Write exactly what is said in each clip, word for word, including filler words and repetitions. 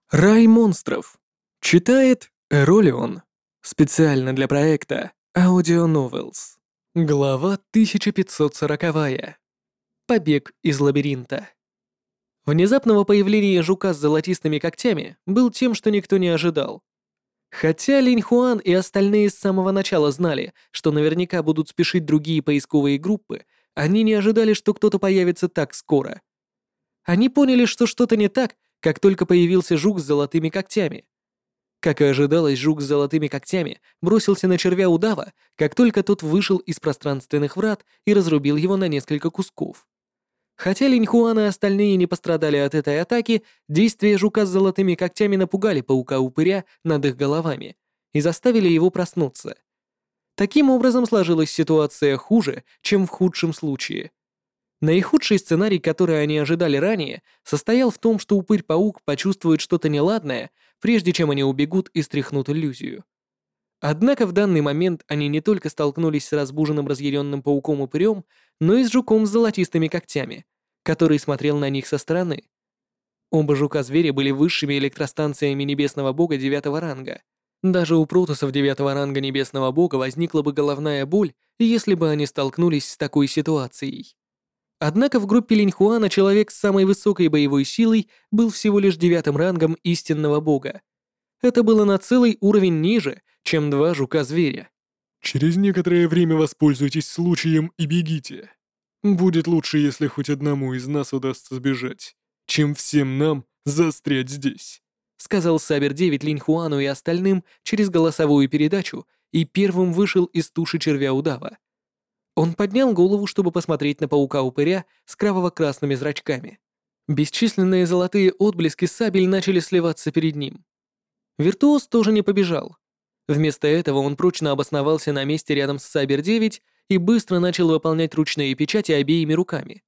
Рай монстров. Читает Эролион. Специально для проекта Audio Novels. Глава тысяча пятьсот сорок. Побег из лабиринта. Внезапного появления жука с золотистыми когтями был тем, что никто не ожидал. Хотя Линь Хуан и остальные с самого начала знали, что наверняка будут спешить другие поисковые группы, они не ожидали, что кто-то появится так скоро. Они поняли, что что-то не так, как только появился жук с золотыми когтями. Как и ожидалось, жук с золотыми когтями бросился на червя удава, как только тот вышел из пространственных врат и разрубил его на несколько кусков. Хотя Линь Хуан и остальные не пострадали от этой атаки, действия жука с золотыми когтями напугали паука-упыря над их головами и заставили его проснуться. Таким образом сложилась ситуация хуже, чем в худшем случае. Наихудший сценарий, который они ожидали ранее, состоял в том, что упырь-паук почувствует что-то неладное, прежде чем они убегут и стряхнут иллюзию. Однако в данный момент они не только столкнулись с разбуженным разъяренным пауком-упырем, но и с жуком с золотистыми когтями, который смотрел на них со стороны. Оба жука-зверя были высшими электростанциями небесного бога девятого ранга. Даже у протоссов девятого ранга небесного бога возникла бы головная боль, если бы они столкнулись с такой ситуацией. Однако в группе Линь Хуана человек с самой высокой боевой силой был всего лишь девятым рангом истинного бога. Это было на целый уровень ниже, чем два жука-зверя. Через некоторое время воспользуйтесь случаем и бегите. Будет лучше, если хоть одному из нас удастся сбежать, чем всем нам застрять здесь», — сказал Сабер девять Линь Хуану и остальным через голосовую передачу и первым вышел из туши червя удава. Он поднял голову, чтобы посмотреть на паука-упыря с кроваво-красными зрачками. Бесчисленные золотые отблески сабель начали сливаться перед ним. Виртуоз тоже не побежал. Вместо этого он прочно обосновался на месте рядом с Сабер девять и быстро начал выполнять ручные печати обеими руками.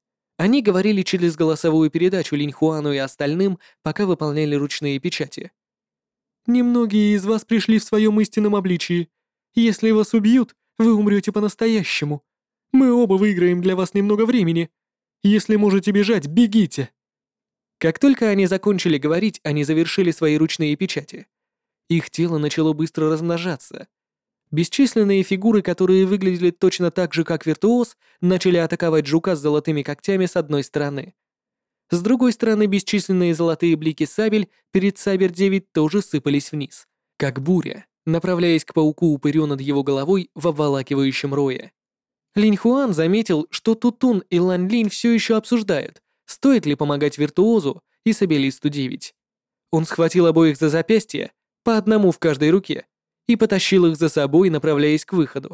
Они говорили через голосовую передачу Линь Хуану и остальным, пока выполняли ручные печати. «Немногие из вас пришли в своем истинном обличии. Если вас убьют, вы умрете по-настоящему. Мы оба выиграем для вас немного времени. Если можете бежать, бегите». Как только они закончили говорить, они завершили свои ручные печати. Их тело начало быстро размножаться. Бесчисленные фигуры, которые выглядели точно так же, как виртуоз, начали атаковать жука с золотыми когтями с одной стороны. С другой стороны, бесчисленные золотые блики сабель перед Сабер девять тоже сыпались вниз, как буря, направляясь к пауку-упырю над его головой в обволакивающем рое. Линь Хуан заметил, что Тутун и Лань Линь все еще обсуждают, стоит ли помогать виртуозу и Сабелисту девять. Он схватил обоих за запястья, по одному в каждой руке, и потащил их за собой, направляясь к выходу.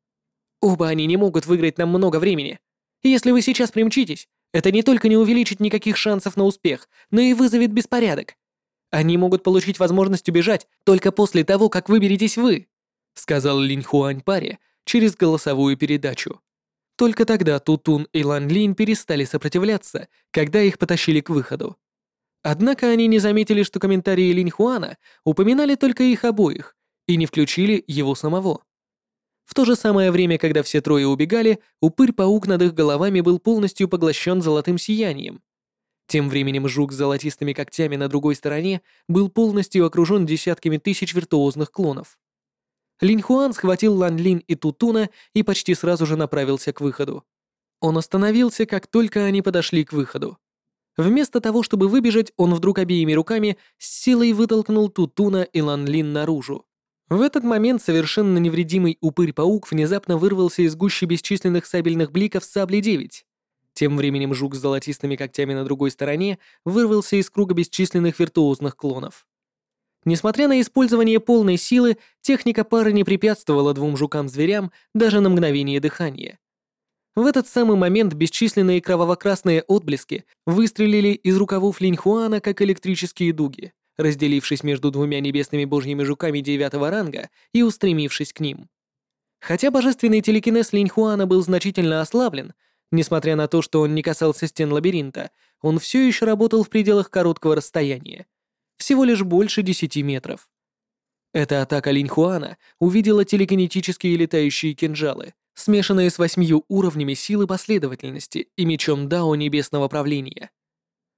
«Оба они не могут выиграть нам много времени. Если вы сейчас примчитесь, это не только не увеличит никаких шансов на успех, но и вызовет беспорядок. Они могут получить возможность убежать только после того, как выберетесь вы», — сказал Линь Хуань паре через голосовую передачу. Только тогда Тутун и Лан Линь перестали сопротивляться, когда их потащили к выходу. Однако они не заметили, что комментарии Линь Хуана упоминали только их обоих и не включили его самого. В то же самое время, когда все трое убегали, упырь-паук над их головами был полностью поглощен золотым сиянием. Тем временем жук с золотистыми когтями на другой стороне был полностью окружен десятками тысяч виртуозных клонов. Линь Хуан схватил Лан Линь и Тутуна и почти сразу же направился к выходу. Он остановился, как только они подошли к выходу. Вместо того, чтобы выбежать, он вдруг обеими руками с силой вытолкнул Тутуна и Лан Линь наружу. В этот момент совершенно невредимый упырь-паук внезапно вырвался из гущи бесчисленных сабельных бликов сабли девять. Тем временем жук с золотистыми когтями на другой стороне вырвался из круга бесчисленных виртуозных клонов. Несмотря на использование полной силы, техника пары не препятствовала двум жукам-зверям даже на мгновение дыхания. В этот самый момент бесчисленные кроваво-красные отблески выстрелили из рукавов Линь Хуана как электрические дуги, разделившись между двумя небесными божьими жуками девятого ранга и устремившись к ним. Хотя божественный телекинез Линь Хуана был значительно ослаблен, несмотря на то, что он не касался стен лабиринта, он все еще работал в пределах короткого расстояния, всего лишь больше десяти метров. Эта атака Линь Хуана увидела телекинетические летающие кинжалы, смешанные с восьмью уровнями силы последовательности и мечом Дао небесного правления.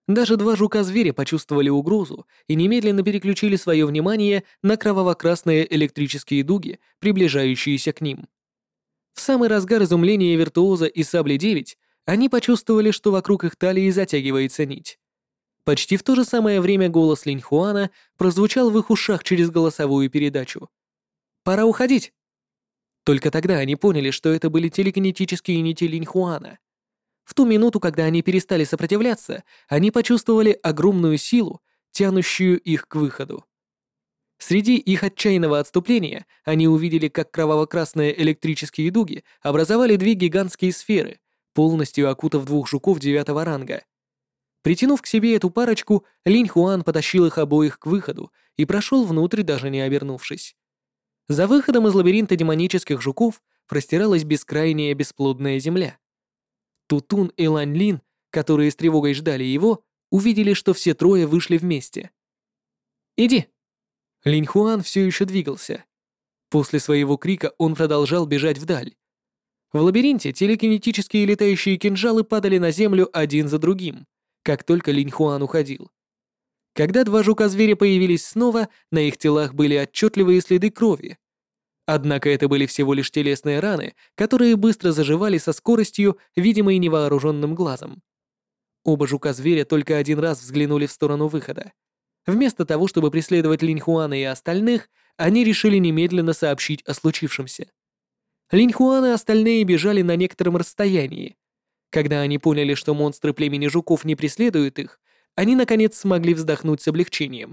Даже два жука-зверя почувствовали угрозу и немедленно переключили свое внимание на кроваво-красные электрические дуги, приближающиеся к ним. В самый разгар изумления Виртуоза и Сабли девять они почувствовали, что вокруг их талии затягивается нить. Почти в то же самое время голос Линьхуана прозвучал в их ушах через голосовую передачу. «Пора уходить!» Только тогда они поняли, что это были телекинетические нити Линьхуана. В ту минуту, когда они перестали сопротивляться, они почувствовали огромную силу, тянущую их к выходу. Среди их отчаянного отступления они увидели, как кроваво-красные электрические дуги образовали две гигантские сферы, полностью окутав двух жуков девятого ранга. Притянув к себе эту парочку, Линь Хуан потащил их обоих к выходу и прошел внутрь, даже не обернувшись. За выходом из лабиринта демонических жуков простиралась бескрайняя бесплодная земля. Тутун и Лань Лин, которые с тревогой ждали его, увидели, что все трое вышли вместе. «Иди!» Линь Хуан все еще двигался. После своего крика он продолжал бежать вдаль. В лабиринте телекинетические летающие кинжалы падали на землю один за другим, как только Линь Хуан уходил. Когда два жука-зверя появились снова, на их телах были отчетливые следы крови. Однако это были всего лишь телесные раны, которые быстро заживали со скоростью, видимой невооруженным глазом. Оба жука-зверя только один раз взглянули в сторону выхода. Вместо того, чтобы преследовать Линь Хуана и остальных, они решили немедленно сообщить о случившемся. Линь Хуан и остальные бежали на некотором расстоянии. Когда они поняли, что монстры племени жуков не преследуют их, они наконец смогли вздохнуть с облегчением.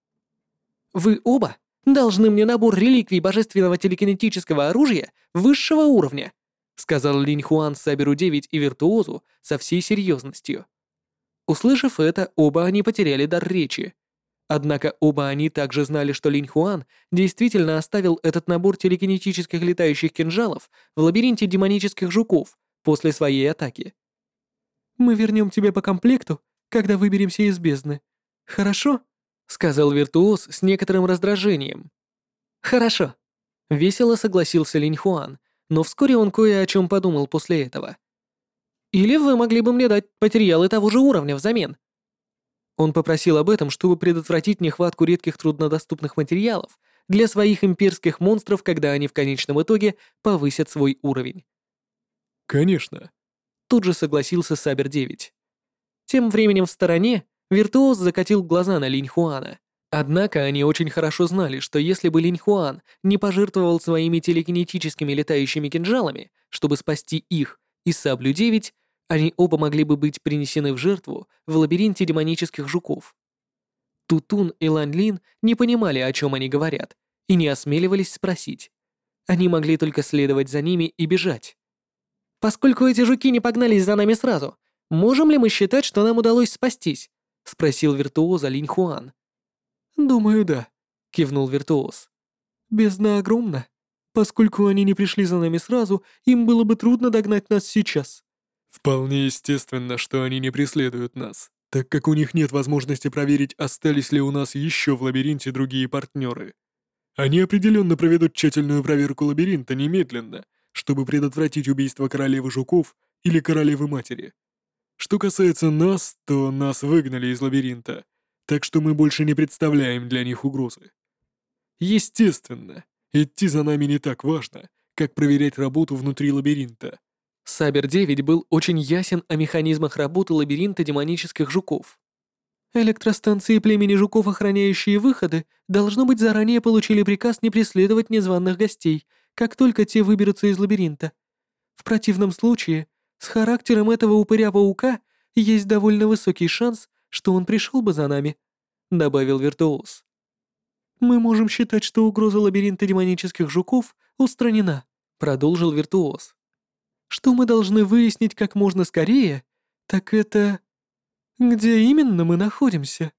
«Вы оба должны мне набор реликвий божественного телекинетического оружия высшего уровня», сказал Линь Хуан Саберу девять и Виртуозу со всей серьезностью. Услышав это, оба они потеряли дар речи. Однако оба они также знали, что Линь Хуан действительно оставил этот набор телекинетических летающих кинжалов в лабиринте демонических жуков после своей атаки. «Мы вернем тебе по комплекту, когда выберемся из бездны. Хорошо?» — сказал Виртуоз с некоторым раздражением. «Хорошо», — весело согласился Линь Хуан, но вскоре он кое о чем подумал после этого. «Или вы могли бы мне дать материалы того же уровня взамен?» Он попросил об этом, чтобы предотвратить нехватку редких труднодоступных материалов для своих имперских монстров, когда они в конечном итоге повысят свой уровень. «Конечно», — тут же согласился Сабер девять. Тем временем в стороне Виртуоз закатил глаза на Линь Хуана. Однако они очень хорошо знали, что если бы Линь Хуан не пожертвовал своими телекинетическими летающими кинжалами, чтобы спасти их и Саблю девять, они оба могли бы быть принесены в жертву в лабиринте демонических жуков. Тутун и Лань Лин не понимали, о чем они говорят, и не осмеливались спросить. Они могли только следовать за ними и бежать. «Поскольку эти жуки не погнались за нами сразу, можем ли мы считать, что нам удалось спастись?» — спросил Виртуоза Линь Хуан. «Думаю, да», — кивнул Виртуоз. «Бездна огромна. Поскольку они не пришли за нами сразу, им было бы трудно догнать нас сейчас». «Вполне естественно, что они не преследуют нас, так как у них нет возможности проверить, остались ли у нас еще в лабиринте другие партнеры. Они определенно проведут тщательную проверку лабиринта немедленно, чтобы предотвратить убийство королевы жуков или королевы-матери. Что касается нас, то нас выгнали из лабиринта, так что мы больше не представляем для них угрозы. Естественно, идти за нами не так важно, как проверять работу внутри лабиринта». Сабер девять был очень ясен о механизмах работы лабиринта демонических жуков. Электростанции племени жуков, охраняющие выходы, должно быть, заранее получили приказ не преследовать незваных гостей, как только те выберутся из лабиринта. В противном случае, с характером этого упыря-паука есть довольно высокий шанс, что он пришел бы за нами», — добавил Виртуоз. «Мы можем считать, что угроза лабиринта демонических жуков устранена», — продолжил Виртуоз. «Что мы должны выяснить как можно скорее, так это... где именно мы находимся?»